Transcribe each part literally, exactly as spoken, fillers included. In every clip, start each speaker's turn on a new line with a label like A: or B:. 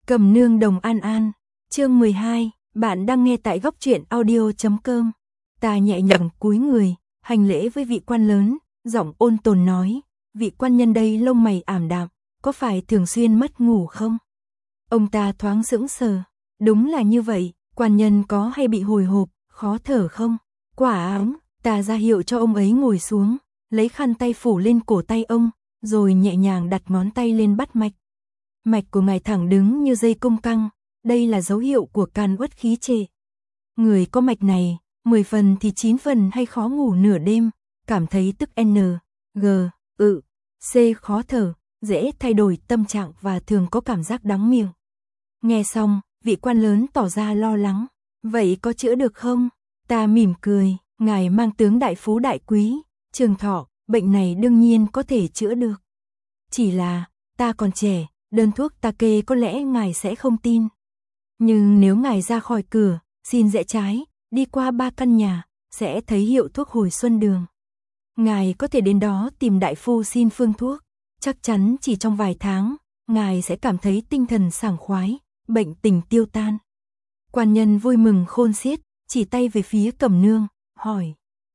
A: Cẩm nương đồng an an, chương mười hai, bạn đang nghe tại góc truyện audio chấm com. Ta nhẹ nhàng cúi người, hành lễ với vị quan lớn, giọng ôn tồn nói, vị quan nhân đây lông mày ảm đạm, có phải thường xuyên mất ngủ không? Ông ta thoáng sững sờ, đúng là như vậy, quan nhân có hay bị hồi hộp, khó thở không? Quả áng, ta ra hiệu cho ông ấy ngồi xuống, lấy khăn tay phủ lên cổ tay ông, rồi nhẹ nhàng đặt ngón tay lên bắt mạch. Mạch của ngài thẳng đứng như dây cung căng, đây là dấu hiệu của can uất khí trệ. Người có mạch này, mười phần thì chín phần hay khó ngủ nửa đêm, cảm thấy tức N, G, ự, C khó thở, dễ thay đổi tâm trạng và thường có cảm giác đắng miệng. Nghe xong, vị quan lớn tỏ ra lo lắng, vậy có chữa được không? Ta mỉm cười, ngài mang tướng đại phú đại quý, trường thọ, bệnh này đương nhiên có thể chữa được. Chỉ là, ta còn trẻ, đơn thuốc ta kê có lẽ ngài sẽ không tin. Nhưng nếu ngài ra khỏi cửa, xin rẽ trái, đi qua ba căn nhà, sẽ thấy hiệu thuốc hồi xuân đường. Ngài có thể đến đó tìm đại phu xin phương thuốc, chắc chắn chỉ trong vài tháng, ngài sẽ cảm thấy tinh thần sảng khoái, bệnh tình tiêu tan. Quan nhân vui mừng khôn xiết, chỉ tay về phía Cẩm nương, hỏi.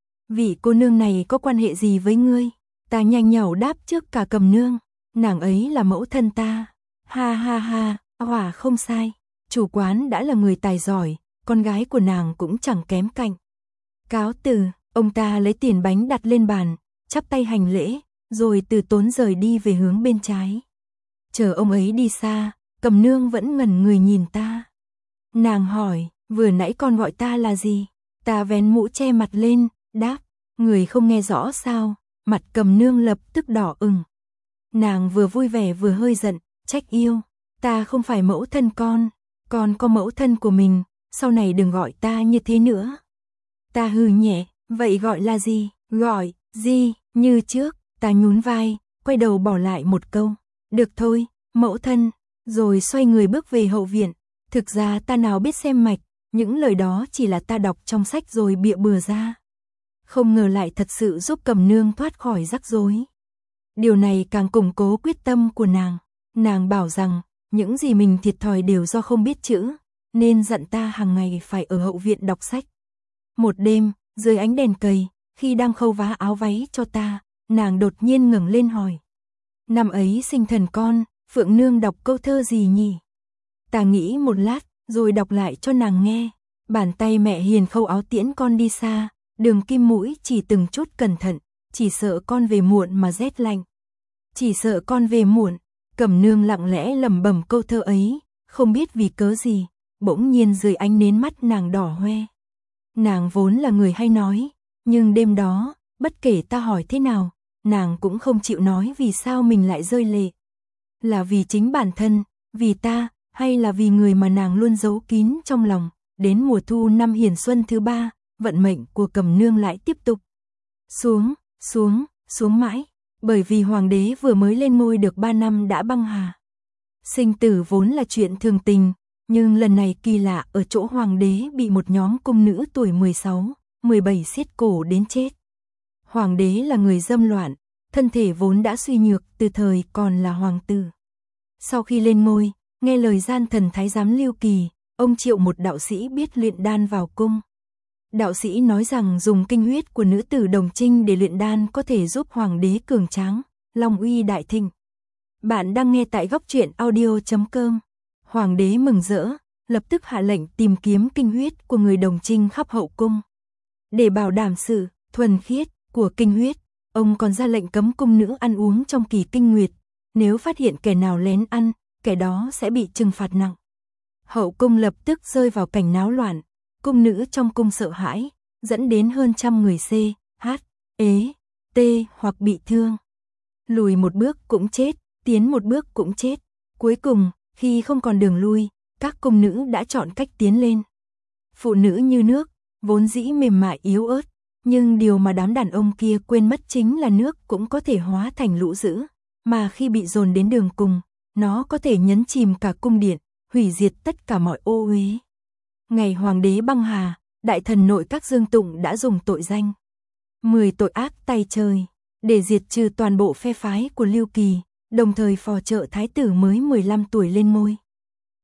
A: Vị cô nương này có quan hệ gì với ngươi? Ta nhanh nhảu đáp trước cả Cẩm nương, nàng ấy là mẫu thân ta. Ha ha ha, hỏa không sai, chủ quán đã là người tài giỏi, con gái của nàng cũng chẳng kém cạnh. Cáo từ, ông ta lấy tiền bánh đặt lên bàn, chắp tay hành lễ, rồi từ tốn rời đi về hướng bên trái. Chờ ông ấy đi xa, Cẩm nương vẫn ngẩn người nhìn ta. Nàng hỏi, vừa nãy con gọi ta là gì? Ta vén mũ che mặt lên, đáp, người không nghe rõ sao? Mặt Cẩm nương lập tức đỏ ửng. Nàng vừa vui vẻ vừa hơi giận, trách yêu, ta không phải mẫu thân con, con có mẫu thân của mình, sau này đừng gọi ta như thế nữa. Ta hừ nhẹ, vậy gọi là gì? Gọi, gì, như trước, ta nhún vai, quay đầu bỏ lại một câu, được thôi, mẫu thân, rồi xoay người bước về hậu viện. Thực ra ta nào biết xem mạch, những lời đó chỉ là ta đọc trong sách rồi bịa bừa ra. Không ngờ lại thật sự giúp Cẩm nương thoát khỏi rắc rối. Điều này càng củng cố quyết tâm của nàng. Nàng bảo rằng, những gì mình thiệt thòi đều do không biết chữ, nên dặn ta hàng ngày phải ở hậu viện đọc sách. Một đêm, dưới ánh đèn cầy, khi đang khâu vá áo váy cho ta, nàng đột nhiên ngẩng lên hỏi. Năm ấy sinh thần con, Phượng nương đọc câu thơ gì nhỉ? Ta nghĩ một lát, rồi đọc lại cho nàng nghe. Bàn tay mẹ hiền khâu áo tiễn con đi xa, đường kim mũi chỉ từng chút cẩn thận, chỉ sợ con về muộn mà rét lạnh. Chỉ sợ con về muộn. Cẩm nương lặng lẽ lẩm bẩm câu thơ ấy, không biết vì cớ gì, bỗng nhiên dưới ánh nến mắt nàng đỏ hoe. Nàng vốn là người hay nói, nhưng đêm đó, bất kể ta hỏi thế nào, nàng cũng không chịu nói vì sao mình lại rơi lệ. Là vì chính bản thân, vì ta, hay là vì người mà nàng luôn giấu kín trong lòng. Đến mùa thu năm Hiền Xuân thứ ba, vận mệnh của Cẩm nương lại tiếp tục xuống, xuống, xuống mãi. Bởi vì hoàng đế vừa mới lên ngôi được ba năm đã băng hà. Sinh tử vốn là chuyện thường tình, nhưng lần này kỳ lạ ở chỗ hoàng đế bị một nhóm cung nữ tuổi mười sáu, mười bảy xiết cổ đến chết. Hoàng đế là người dâm loạn, thân thể vốn đã suy nhược từ thời còn là hoàng tử. Sau khi lên ngôi, nghe lời gian thần thái giám Lưu Kỳ, ông triệu một đạo sĩ biết luyện đan vào cung. Đạo sĩ nói rằng dùng kinh huyết của nữ tử Đồng Trinh để luyện đan có thể giúp hoàng đế cường tráng, long uy đại thịnh. Bạn đang nghe tại góc truyện audio chấm com. Hoàng đế mừng rỡ, lập tức hạ lệnh tìm kiếm kinh huyết của người Đồng Trinh khắp hậu cung. Để bảo đảm sự thuần khiết của kinh huyết, ông còn ra lệnh cấm cung nữ ăn uống trong kỳ kinh nguyệt. Nếu phát hiện kẻ nào lén ăn, kẻ đó sẽ bị trừng phạt nặng. Hậu cung lập tức rơi vào cảnh náo loạn. Cung nữ trong cung sợ hãi, dẫn đến hơn trăm người C, H, ế, T hoặc bị thương. Lùi một bước cũng chết, tiến một bước cũng chết. Cuối cùng, khi không còn đường lui, các cung nữ đã chọn cách tiến lên. Phụ nữ như nước, vốn dĩ mềm mại yếu ớt, nhưng điều mà đám đàn ông kia quên mất chính là nước cũng có thể hóa thành lũ dữ, mà khi bị dồn đến đường cùng, nó có thể nhấn chìm cả cung điện, hủy diệt tất cả mọi ô uế. Ngày hoàng đế băng hà, đại thần nội các Dương Tụng đã dùng tội danh mười tội ác tay trời để diệt trừ toàn bộ phe phái của Lưu Kỳ, đồng thời phò trợ thái tử mới mười lăm tuổi lên ngôi.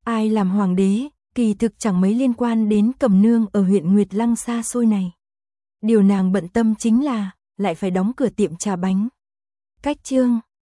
A: Ai làm hoàng đế, kỳ thực chẳng mấy liên quan đến Cẩm Nương ở huyện Nguyệt Lăng xa xôi này. Điều nàng bận tâm chính là, lại phải đóng cửa tiệm trà bánh. Cách chương